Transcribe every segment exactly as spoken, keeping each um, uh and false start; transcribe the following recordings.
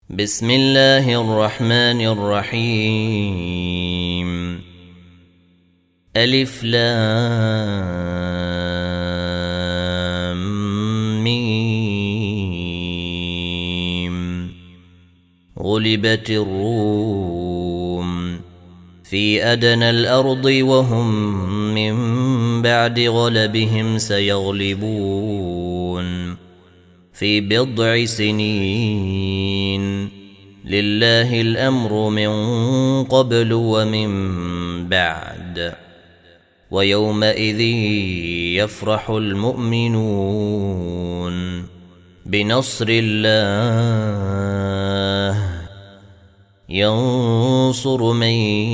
بسم الله الرحمن الرحيم. ألف لام ميم. غلبت الروم في أدنى الأرض وهم من بعد غلبهم سيغلبون في بضع سنين. لله الأمر من قبل ومن بعد ويومئذ يفرح المؤمنون بنصر الله ينصر من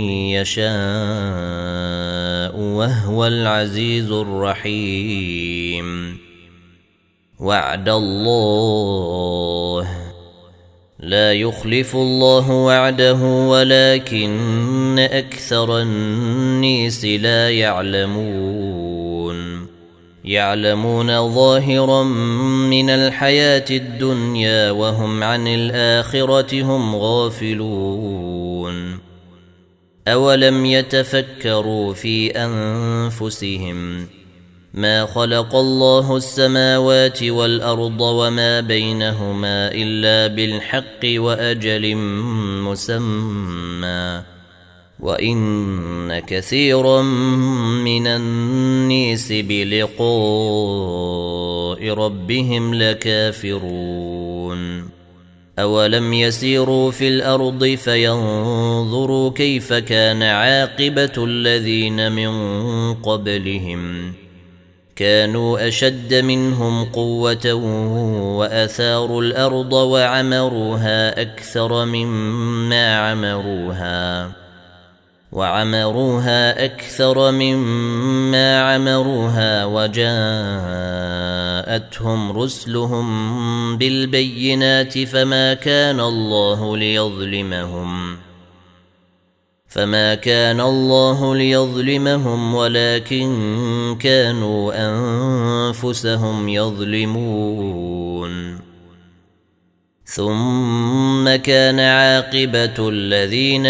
يشاء وهو العزيز الرحيم. وعد الله لا يخلف الله وعده ولكن أكثر الناس لا يعلمون. يعلمون ظاهرا من الحياة الدنيا وهم عن الآخرة هم غافلون. أولم يتفكروا في أنفسهم ما خلق الله السماوات والأرض وما بينهما إلا بالحق وأجل مسمى وإن كثيرا من الناس بلقاء ربهم لكافرون. أولم يسيروا في الأرض فينظروا كيف كان عاقبة الذين من قبلهم كانوا أشد منهم قوة وأثاروا الأرض وعمروها أكثر مما عمروها وعمروها أكثر مما عمروها وجاءتهم رسلهم بالبينات فما كان الله ليظلمهم فما كان الله ليظلمهم ولكن كانوا أنفسهم يظلمون. ثم كان عاقبة الذين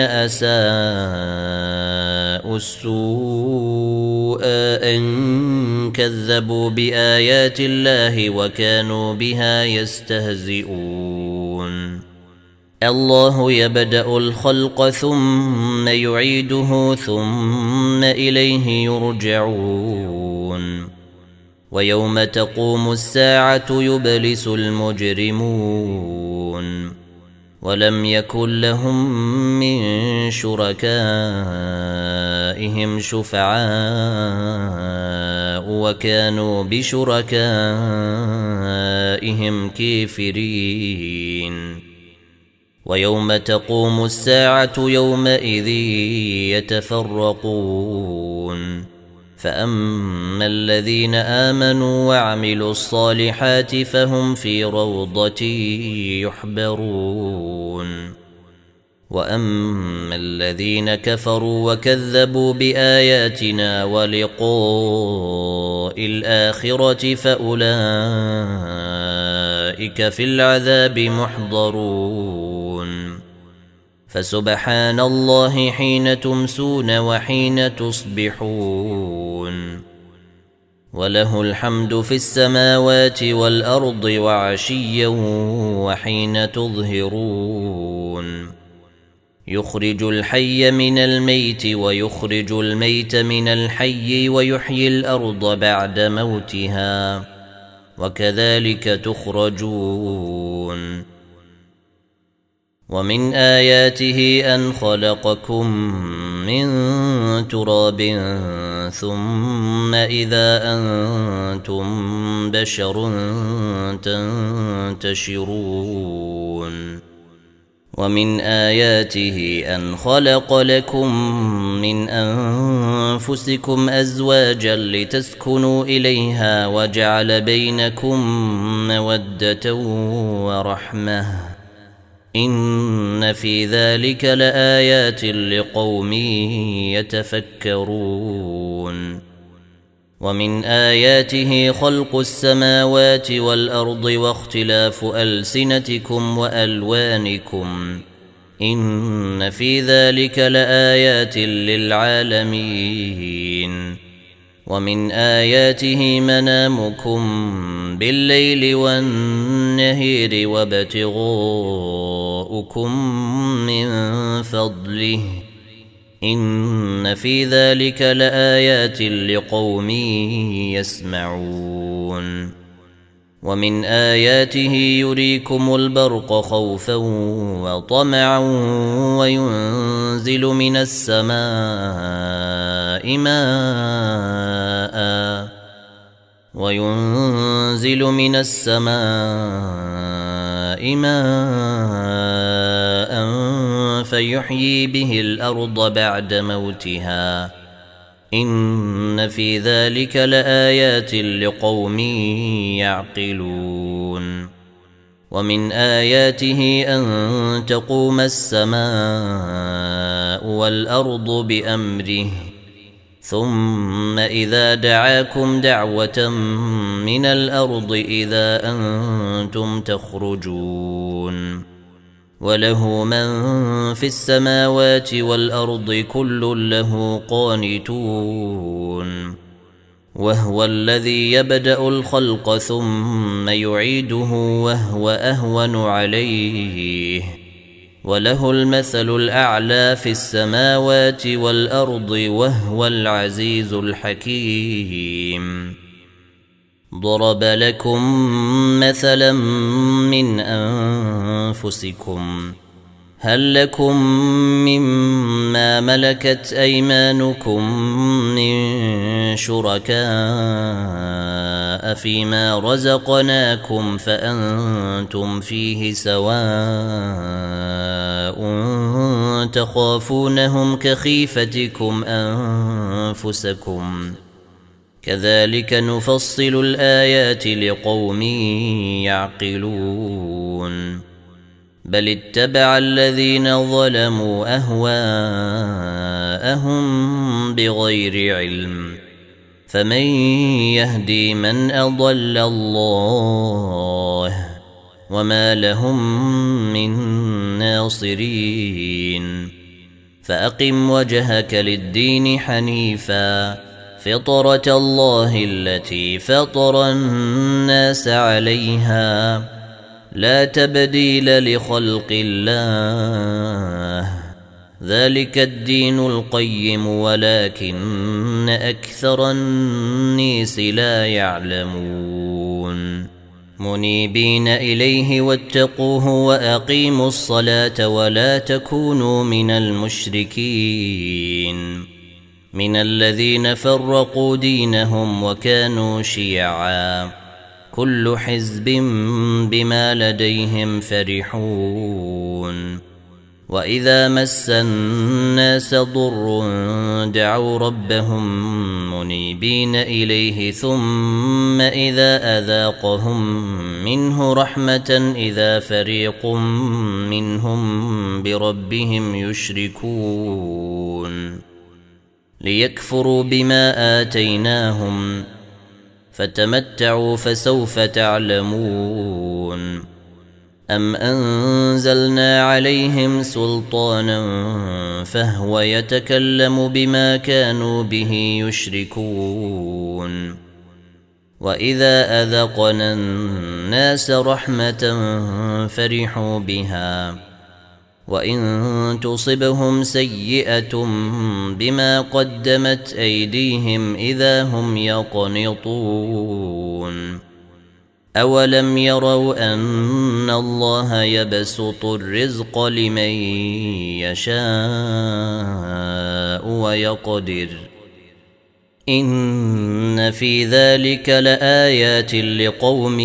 أساءوا السوء أن كذبوا بآيات الله وكانوا بها يستهزئون. الله يبدأ الخلق ثم يعيده ثم إليه يرجعون. ويوم تقوم الساعة يبلس المجرمون ولم يكن لهم من شركائهم شفعاء وكانوا بشركائهم كافرين. ويوم تقوم الساعة يومئذ يتفرقون فأما الذين آمنوا وعملوا الصالحات فهم في روضة يحبرون. وأما الذين كفروا وكذبوا بآياتنا ولقاء الآخرة فأولئك في العذاب محضرون. فسبحان الله حين تمسون وحين تصبحون وله الحمد في السماوات والأرض وعشيا وحين تظهرون. يخرج الحي من الميت ويخرج الميت من الحي ويحيي الأرض بعد موتها وكذلك تخرجون. ومن آياته أن خلقكم من تراب ثم إذا أنتم بشر تنتشرون. ومن آياته أن خلق لكم من أنفسكم أزواجا لتسكنوا إليها وجعل بينكم مودة ورحمة إن في ذلك لآيات لقوم يتفكرون. ومن آياته خلق السماوات والأرض واختلاف ألسنتكم وألوانكم إن في ذلك لآيات للعالمين ومن آياته منامكم بالليل والنهير وابتغاؤكم من فضله إن في ذلك لآيات لقوم يسمعون ومن آياته يريكم البرق خوفا وطمعا وينزل من السماء ماء وينزل من السماء ماء فيحيي به الأرض بعد موتها إن في ذلك لآيات لقوم يعقلون ومن آياته أن تقوم السماء والأرض بأمره ثم إذا دعاكم دعوة من الأرض إذا أنتم تخرجون وله من في السماوات والأرض كل له قانتون وهو الذي يبدأ الخلق ثم يعيده وهو أهون عليه وله المثل الأعلى في السماوات والأرض وهو العزيز الحكيم ضرب لكم مثلا من أنفسكم هل لكم مما ملكت أيمانكم من شركاء فيما رزقناكم فأنتم فيه سواء تخافونهم كخيفتكم أنفسكم كذلك نفصل الآيات لقوم يعقلون بل اتبع الذين ظلموا أهواءهم بغير علم فمن يهدي من أضل الله وما لهم من ناصرين فأقم وجهك للدين حنيفا فطرة الله التي فطر الناس عليها لا تبديل لخلق الله ذلك الدين القيم ولكن أكثر الناس لا يعلمون منيبين إليه واتقوه وأقيموا الصلاة ولا تكونوا من المشركين من الذين فرقوا دينهم وكانوا شيعا كل حزب بما لديهم فرحون وإذا مس الناس ضر دعوا ربهم منيبين إليه ثم إذا أذاقهم منه رحمة إذا فريق منهم بربهم يشركون ليكفروا بما آتيناهم فتمتعوا فسوف تعلمون أم أنزلنا عليهم سلطانا فهو يتكلم بما كانوا به يشركون وإذا أذقنا الناس رحمة فرحوا بها وإن تصبهم سيئة بما قدمت أيديهم إذا هم يقنطون أولم يروا أن الله يبسط الرزق لمن يشاء ويقدر إن في ذلك لآيات لقوم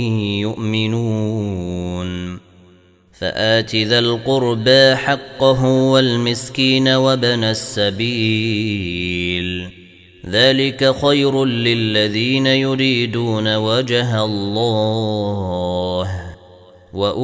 يؤمنون فآت ذا القربى حقه والمسكين وابن السبيل ذلك خير للذين يريدون وجه الله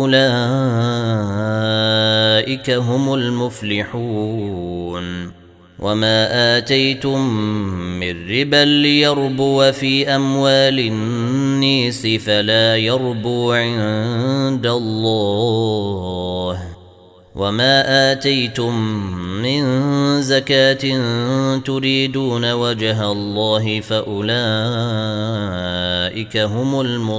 وأولئك هم المفلحون وما آتيتم من ربا ليربو في أموال الناس فلا يربو عند الله، وما آتيتم من زكاة تريدون وجه الله فأولئك هم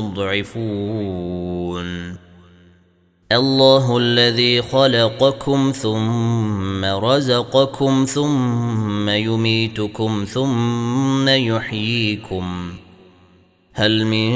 المضعفون. الله الذي خلقكم ثم رزقكم ثم يميتكم ثم يحييكم، هل من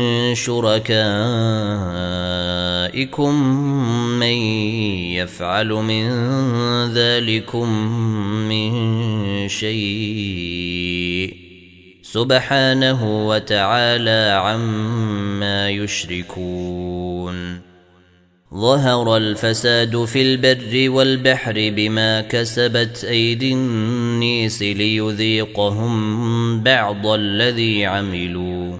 شركائكم من يفعل من ذلكم من شيء؟ سبحانه وتعالى عما يشركون. ظهر الفساد في البر والبحر بما كسبت أيدي الناس ليذيقهم بعض الذي عملوا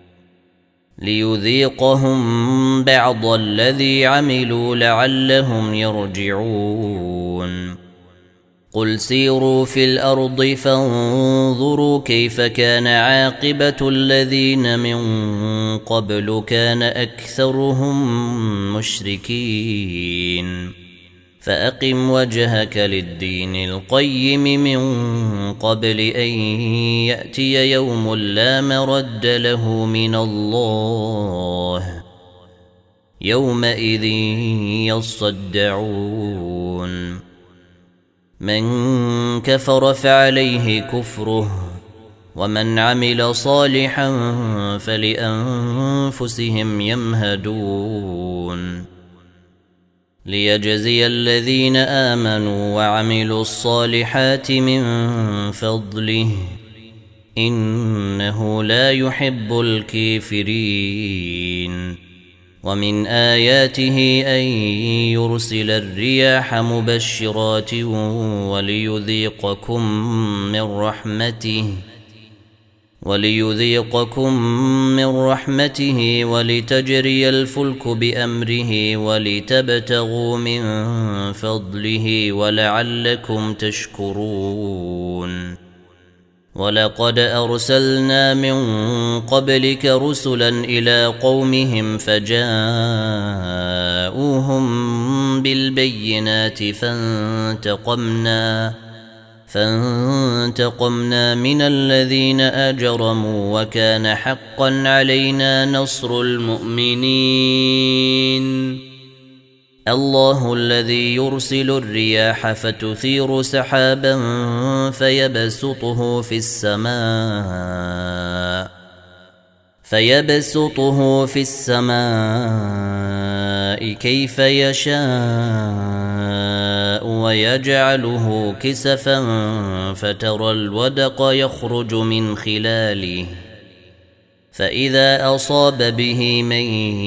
ليذيقهم بعض الذي عملوا لعلهم يرجعون. قل سيروا في الأرض فانظروا كيف كان عاقبة الذين من قبل كان أكثرهم مشركين، فأقم وجهك للدين القيم من قبل أن يأتي يوم لا مرد له من الله، يومئذ يصدعون. من كفر فعليه كفره ومن عمل صالحا فلأنفسهم يمهدون، ليجزي الذين آمنوا وعملوا الصالحات من فضله إنه لا يحب الكافرين. ومن آياته أن يرسل الرياح مبشرات وليذيقكم من رحمته وليذيقكم من رحمته ولتجري الفلك بأمره ولتبتغوا من فضله ولعلكم تشكرون. ولقد أرسلنا من قبلك رسلا إلى قومهم فجاءوهم بالبينات فانتقمنا فانتقمنا من الذين أجرموا وكان حقا علينا نصر المؤمنين. الله الذي يرسل الرياح فتثير سحابا فيبسطه في السماء فيبسطه في السماء كيف يشاء ويجعله كسفا فترى الودق يخرج من خلاله فإذا أصاب به من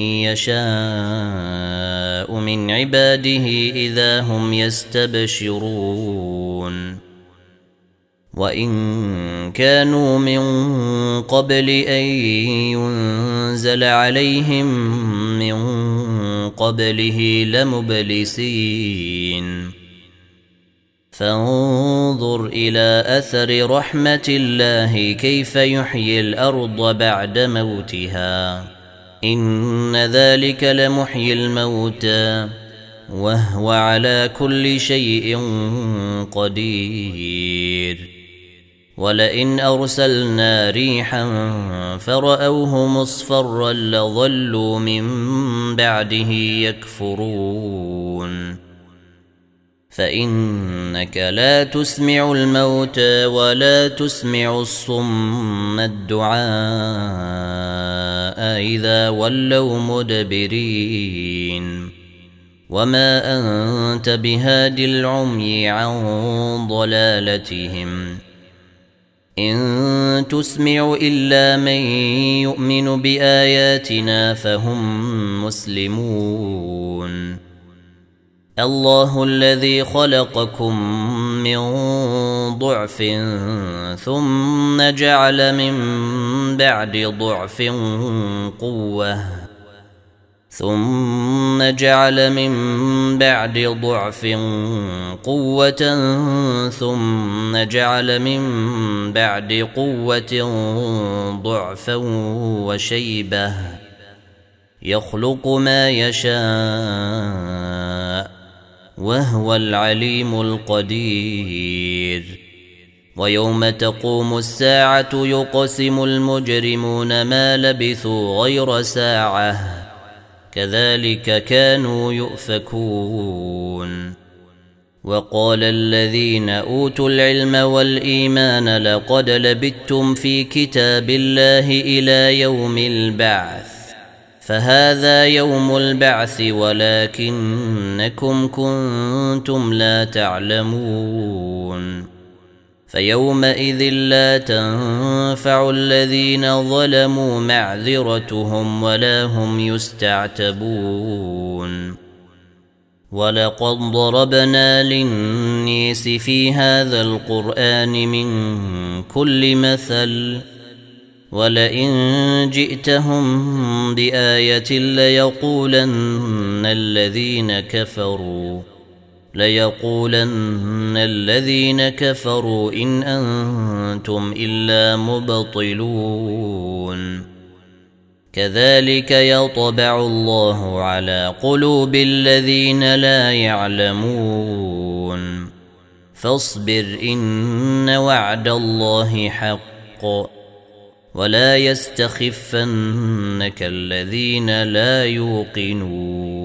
يشاء من عباده إذا هم يستبشرون. وإن كانوا من قبل أن ينزل عليهم من قبله لمبلسين. فانظر إلى أثر رحمة الله كيف يحيي الأرض بعد موتها إن ذلك لمحيي الموتى وهو على كل شيء قدير. ولئن أرسلنا ريحا فرأوه مصفرا لظلوا من بعده يكفرون. فإنك لا تسمع الموتى ولا تسمع الصم الدعاء إذا ولوا مدبرين. وما أنت بهاد العمي عن ضلالتهم إن تسمع إلا من يؤمن بآياتنا فهم مسلمون. الله الذي خلقكم من ضعف ثم جعل من بعد ضعف قوة ثم ثم جعل من بعد ضعف قوة ثم جعل من بعد قوة ضعفا وشيبة يخلق ما يشاء وهو العليم القدير. ويوم تقوم الساعة يقسم المجرمون ما لبثوا غير ساعة كذلك كانوا يؤفكون. وقال الذين أوتوا العلم والإيمان لقد لبثتم في كتاب الله إلى يوم البعث فهذا يوم البعث ولكنكم كنتم لا تعلمون. فيومئذ لا تنفع الذين ظلموا معذرتهم ولا هم يستعتبون. ولقد ضربنا للناس في هذا القرآن من كل مثل ولئن جئتهم بآية ليقولن الذين كفروا ليقولن الذين كفروا إن أنتم إلا مبطلون. كذلك يطبع الله على قلوب الذين لا يعلمون. فاصبر إن وعد الله حق ولا يستخفنك الذين لا يوقنون.